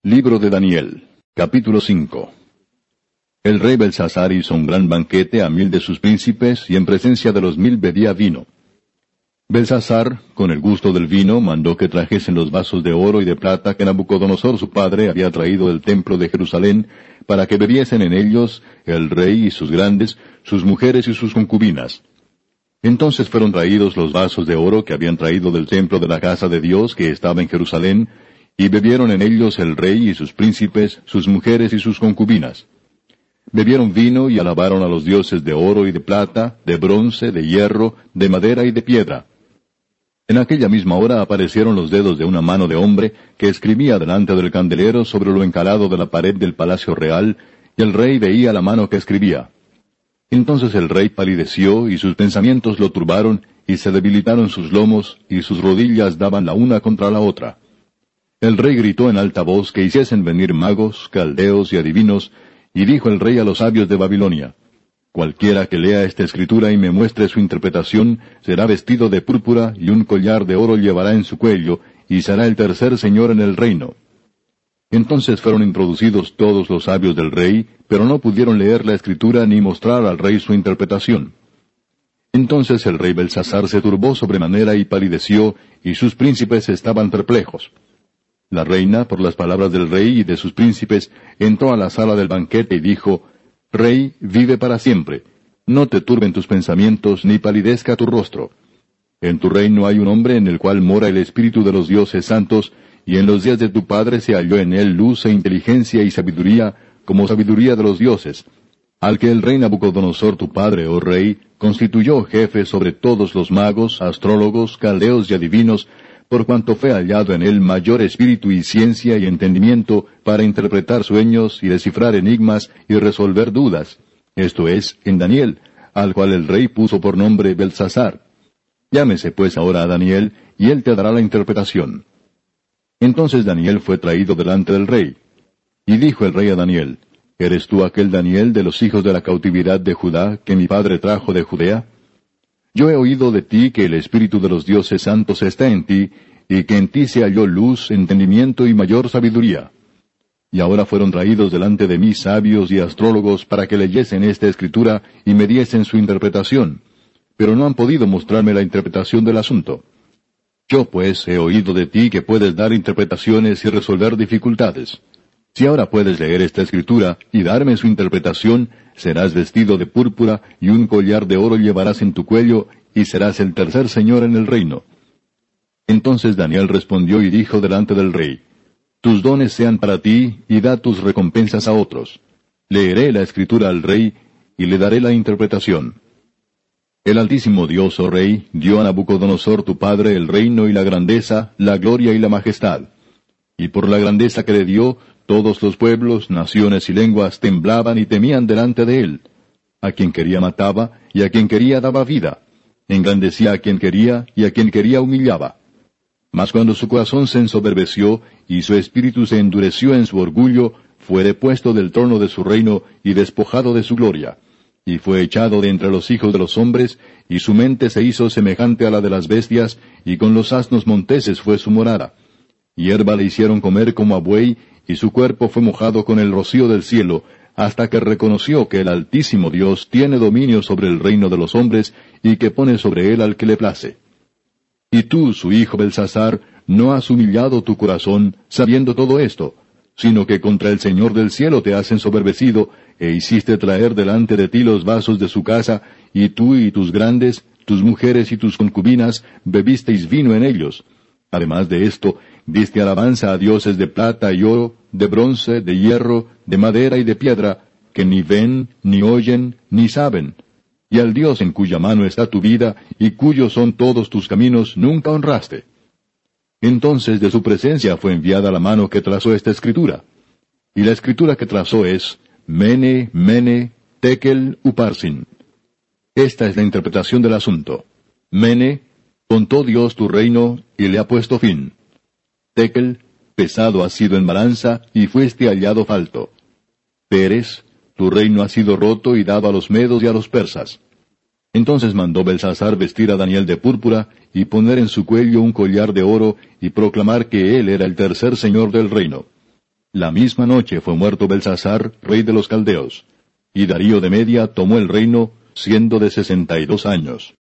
Libro de Daniel, capítulo 5. El rey Belsasar hizo un gran banquete a 1000 de sus príncipes, y en presencia de los 1000 bebía vino. Belsasar, con el gusto del vino, mandó que trajesen los vasos de oro y de plata que Nabucodonosor su padre había traído del templo de Jerusalén, para que bebiesen en ellos el rey y sus grandes, sus mujeres y sus concubinas. Entonces fueron traídos los vasos de oro que habían traído del templo de la casa de Dios que estaba en Jerusalén, y bebieron en ellos el rey y sus príncipes, sus mujeres y sus concubinas. Bebieron vino y alabaron a los dioses de oro y de plata, de bronce, de hierro, de madera y de piedra. En aquella misma hora aparecieron los dedos de una mano de hombre que escribía delante del candelero sobre lo encalado de la pared del palacio real, y el rey veía la mano que escribía. Entonces el rey palideció, y sus pensamientos lo turbaron, y se debilitaron sus lomos, y sus rodillas daban la una contra la otra. El rey gritó en alta voz que hiciesen venir magos, caldeos y adivinos, y dijo el rey a los sabios de Babilonia: Cualquiera que lea esta escritura y me muestre su interpretación, será vestido de púrpura, y un collar de oro llevará en su cuello, y será el tercer señor en el reino. Entonces fueron introducidos todos los sabios del rey, pero no pudieron leer la escritura ni mostrar al rey su interpretación. Entonces el rey Belsasar se turbó sobremanera y palideció, y sus príncipes estaban perplejos. La reina, por las palabras del rey y de sus príncipes, entró a la sala del banquete y dijo: Rey, vive para siempre. No te turben tus pensamientos, ni palidezca tu rostro. En tu reino hay un hombre en el cual mora el espíritu de los dioses santos, y en los días de tu padre se halló en él luz e inteligencia y sabiduría, como sabiduría de los dioses, al que el rey Nabucodonosor tu padre, oh rey, constituyó jefe sobre todos los magos, astrólogos, caldeos y adivinos, por cuanto fue hallado en él mayor espíritu y ciencia y entendimiento para interpretar sueños y descifrar enigmas y resolver dudas, esto es, en Daniel, al cual el rey puso por nombre Belsasar. Llámese pues ahora a Daniel, y él te dará la interpretación. Entonces Daniel fue traído delante del rey. Y dijo el rey a Daniel: ¿Eres tú aquel Daniel de los hijos de la cautividad de Judá, que mi padre trajo de Judea? Yo he oído de ti que el espíritu de los dioses santos está en ti, y que en ti se halló luz, entendimiento y mayor sabiduría. Y ahora fueron traídos delante de mí sabios y astrólogos para que leyesen esta escritura y me diesen su interpretación, pero no han podido mostrarme la interpretación del asunto. Yo pues he oído de ti que puedes dar interpretaciones y resolver dificultades. Si ahora puedes leer esta escritura y darme su interpretación, serás vestido de púrpura, y un collar de oro llevarás en tu cuello, y serás el tercer señor en el reino. Entonces Daniel respondió y dijo delante del rey: Tus dones sean para ti, y da tus recompensas a otros. Leeré la escritura al rey, y le daré la interpretación. El Altísimo Dios, oh rey, dio a Nabucodonosor tu padre el reino y la grandeza, la gloria y la majestad. Y por la grandeza que le dio, todos los pueblos, naciones y lenguas temblaban y temían delante de él. A quien quería mataba, y a quien quería daba vida. Engrandecía a quien quería, y a quien quería humillaba. Mas cuando su corazón se ensoberbeció, y su espíritu se endureció en su orgullo, fue depuesto del trono de su reino, y despojado de su gloria. Y fue echado de entre los hijos de los hombres, y su mente se hizo semejante a la de las bestias, y con los asnos monteses fue su morada. Hierba le hicieron comer como a buey, y su cuerpo fue mojado con el rocío del cielo, hasta que reconoció que el Altísimo Dios tiene dominio sobre el reino de los hombres, y que pone sobre él al que le place. Y tú, su hijo Belsasar, no has humillado tu corazón, sabiendo todo esto, sino que contra el Señor del cielo te has ensoberbecido, e hiciste traer delante de ti los vasos de su casa, y tú y tus grandes, tus mujeres y tus concubinas, bebisteis vino en ellos. Además de esto, diste alabanza a dioses de plata y oro, de bronce, de hierro, de madera y de piedra, que ni ven, ni oyen, ni saben. Y al Dios en cuya mano está tu vida, y cuyos son todos tus caminos, nunca honraste. Entonces de su presencia fue enviada la mano que trazó esta escritura. Y la escritura que trazó es: Mene, Mene, Tekel, Uparsin. Esta es la interpretación del asunto. Mene, contó Dios tu reino, y le ha puesto fin. Tekel, pesado has sido en balanza, y fuiste hallado falto. Peres, tu reino ha sido roto y dado a los medos y a los persas. Entonces mandó Belsasar vestir a Daniel de púrpura, y poner en su cuello un collar de oro, y proclamar que él era el tercer señor del reino. La misma noche fue muerto Belsasar, rey de los caldeos. Y Darío de Media tomó el reino, siendo de 62 años.